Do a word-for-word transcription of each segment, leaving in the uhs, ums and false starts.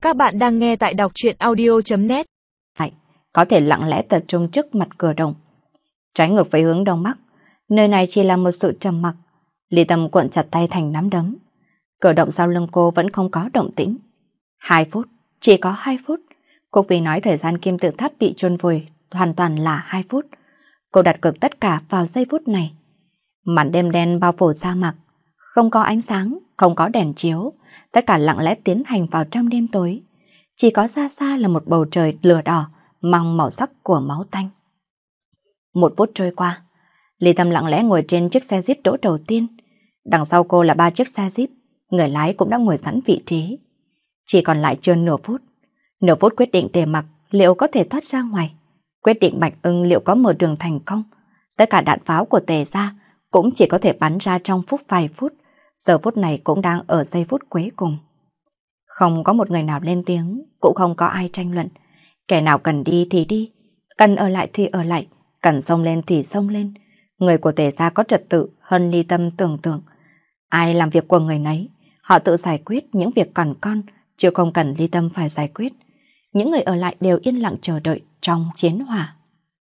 Các bạn đang nghe tại đọc truyện audio chấm net. Có thể lặng lẽ tập trung trước mặt cửa động. Trái ngược với hướng đông bắc, nơi này chỉ là một sự trầm mặc. Ly Tâm cuộn chặt tay thành nắm đấm. Cửa động sau lưng cô vẫn không có động tĩnh. Hai phút, chỉ có hai phút. Cục vì nói thời gian kim tự tháp bị chôn vùi hoàn toàn là hai phút. Cô đặt cược tất cả vào giây phút này. Màn đêm đen bao phủ sa mạc, không có ánh sáng, không có đèn chiếu, tất cả lặng lẽ tiến hành vào trong đêm tối. Chỉ có xa xa là một bầu trời lửa đỏ, mang màu sắc của máu tanh. Một phút trôi qua, Ly Tâm lặng lẽ ngồi trên chiếc xe jeep đỗ đầu tiên. Đằng sau cô là ba chiếc xe jeep, người lái cũng đã ngồi sẵn vị trí. Chỉ còn lại chưa nửa phút. Nửa phút quyết định Tề Mặc liệu có thể thoát ra ngoài, quyết định Bạch Ưng liệu có mở đường thành công. Tất cả đạn pháo của Tề gia cũng chỉ có thể bắn ra trong phút vài phút. Giờ phút này cũng đang ở giây phút cuối cùng. Không có một người nào lên tiếng, cũng không có ai tranh luận. Kẻ nào cần đi thì đi, cần ở lại thì ở lại, cần xông lên thì xông lên. Người của Tề gia có trật tự hơn Ly Tâm tưởng tượng. Ai làm việc của người nấy, họ tự giải quyết những việc còn con, chứ không cần Ly Tâm phải giải quyết. Những người ở lại đều yên lặng chờ đợi trong chiến hỏa.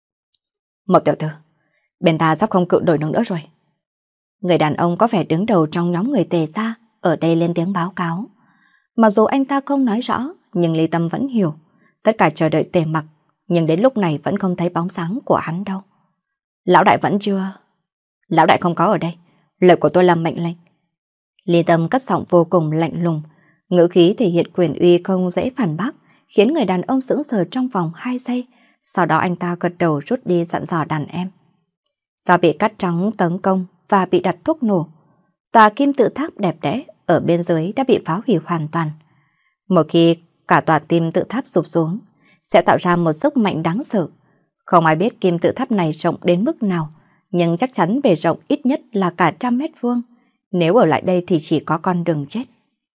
Mộc tiểu thư, bên ta sắp không cự nổi nữa rồi. Người đàn ông có vẻ đứng đầu trong nhóm người Tề gia ở đây lên tiếng báo cáo. Mặc dù anh ta không nói rõ, nhưng Ly Tâm vẫn hiểu. Tất cả chờ đợi Tề Mặc, nhưng đến lúc này vẫn không thấy bóng sáng của hắn đâu. Lão đại vẫn chưa... Lão đại không có ở đây, lời của tôi là mệnh lệnh. Ly Tâm cất giọng vô cùng lạnh lùng, ngữ khí thể hiện quyền uy không dễ phản bác, khiến người đàn ông sững sờ trong vòng hai giây. Sau đó anh ta gật đầu rút đi dặn dò đàn em. Do bị cắt trắng tấn công và bị đặt thuốc nổ, tòa kim tự tháp đẹp đẽ ở bên dưới đã bị phá hủy hoàn toàn. Một khi cả tòa kim tự tháp sụp xuống, sẽ tạo ra một sức mạnh đáng sợ. Không ai biết kim tự tháp này rộng đến mức nào, nhưng chắc chắn bề rộng ít nhất là cả trăm mét vuông. Nếu ở lại đây thì chỉ có con đường chết.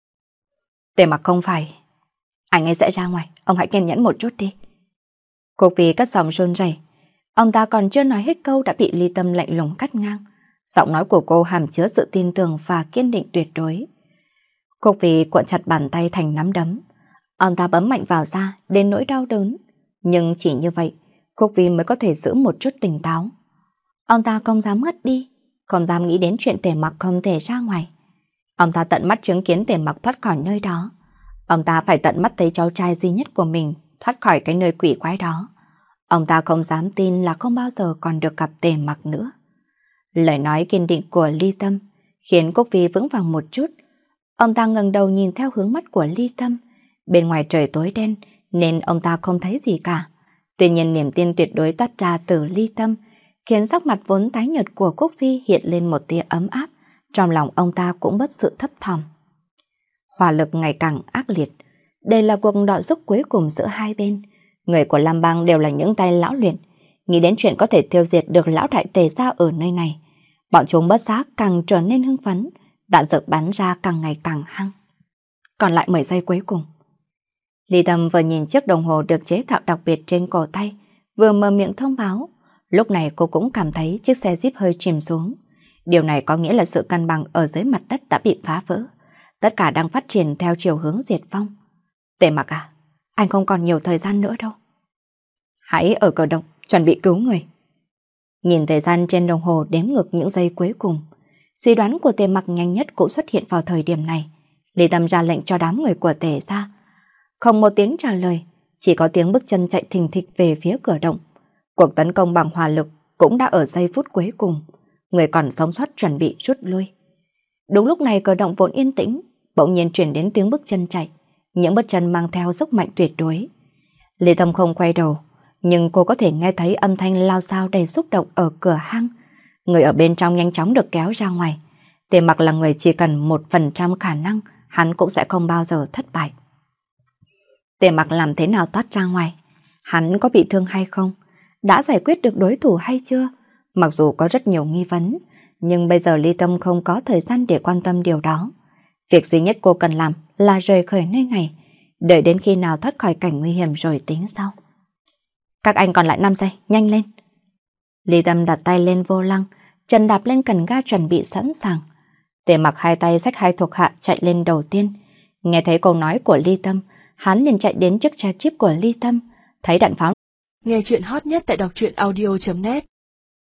Tề Mặc không phải. Anh ấy sẽ ra ngoài, ông hãy kiên nhẫn một chút đi. Cô vì cất giọng run rẩy. Ông ta còn chưa nói hết câu đã bị Ly Tâm lạnh lùng cắt ngang. Giọng nói của cô hàm chứa sự tin tưởng và kiên định tuyệt đối. Cô vì cuộn chặt bàn tay thành nắm đấm. Ông ta bấm mạnh vào da đến nỗi đau đớn. Nhưng chỉ như vậy, cô vì mới có thể giữ một chút tỉnh táo. Ông ta không dám ngất đi, không dám nghĩ đến chuyện Tề Mặc không thể ra ngoài. Ông ta tận mắt chứng kiến Tề Mặc thoát khỏi nơi đó. Ông ta phải tận mắt thấy cháu trai duy nhất của mình thoát khỏi cái nơi quỷ quái đó. Ông ta không dám tin là không bao giờ còn được gặp Tề Mặc nữa. Lời nói kiên định của Ly Tâm khiến Cúc Vi vững vàng một chút. Ông ta ngẩng đầu nhìn theo hướng mắt của Ly Tâm. Bên ngoài trời tối đen nên ông ta không thấy gì cả. Tuy nhiên niềm tin tuyệt đối toát ra từ Ly Tâm khiến sắc mặt vốn tái nhợt của Cúc Vi hiện lên một tia ấm áp. Trong lòng ông ta cũng bất sự thấp thỏm. Hỏa lực ngày càng ác liệt. Đây là cuộc đọ sức cuối cùng giữa hai bên. Người của Lam Bang đều là những tay lão luyện. Nghĩ đến chuyện có thể tiêu diệt được lão đại Tề gia ở nơi này, bọn chúng bất giác càng trở nên hưng phấn, đạn dược bắn ra càng ngày càng hăng. Còn lại mười giây cuối cùng. Ly Tâm vừa nhìn chiếc đồng hồ được chế tạo đặc biệt trên cổ tay, vừa mở miệng thông báo. Lúc này cô cũng cảm thấy chiếc xe jeep hơi chìm xuống. Điều này có nghĩa là sự cân bằng ở dưới mặt đất đã bị phá vỡ. Tất cả đang phát triển theo chiều hướng diệt vong. Tề Mặc à, anh không còn nhiều thời gian nữa đâu. Hãy ở cửa động chuẩn bị cứu người. Nhìn thời gian trên đồng hồ đếm ngược những giây cuối cùng, suy đoán của Tề Mặc nhanh nhất cũng xuất hiện vào thời điểm này. Ly Tâm ra lệnh cho đám người của Tề gia. Không một tiếng trả lời, chỉ có tiếng bước chân chạy thình thịch về phía cửa động. Cuộc tấn công bằng hỏa lực cũng đã ở giây phút cuối cùng. Người còn sống sót chuẩn bị rút lui. Đúng lúc này cửa động vốn yên tĩnh, bỗng nhiên chuyển đến tiếng bước chân chạy. Những bước chân mang theo sức mạnh tuyệt đối. Ly Tâm không quay đầu, nhưng cô có thể nghe thấy âm thanh lao xao đầy xúc động ở cửa hang. Người ở bên trong nhanh chóng được kéo ra ngoài. Tề Mặc là người chỉ cần một phần trăm khả năng, hắn cũng sẽ không bao giờ thất bại. Tề Mặc làm thế nào thoát ra ngoài? Hắn có bị thương hay không? Đã giải quyết được đối thủ hay chưa? Mặc dù có rất nhiều nghi vấn, nhưng bây giờ Ly Tâm không có thời gian để quan tâm điều đó. Việc duy nhất cô cần làm là rời khỏi nơi này, đợi đến khi nào thoát khỏi cảnh nguy hiểm rồi tính sau. Các anh còn lại năm giây, nhanh lên. Ly Tâm đặt tay lên vô lăng, chân đạp lên cần ga chuẩn bị sẵn sàng. Tề Mặc hai tay xách hai thuộc hạ chạy lên đầu tiên. Nghe thấy câu nói của Ly Tâm, hắn liền chạy đến chiếc xe Jeep của Ly Tâm, thấy đạn pháo. Nghe chuyện hot nhất tại đọc truyện audio chấm net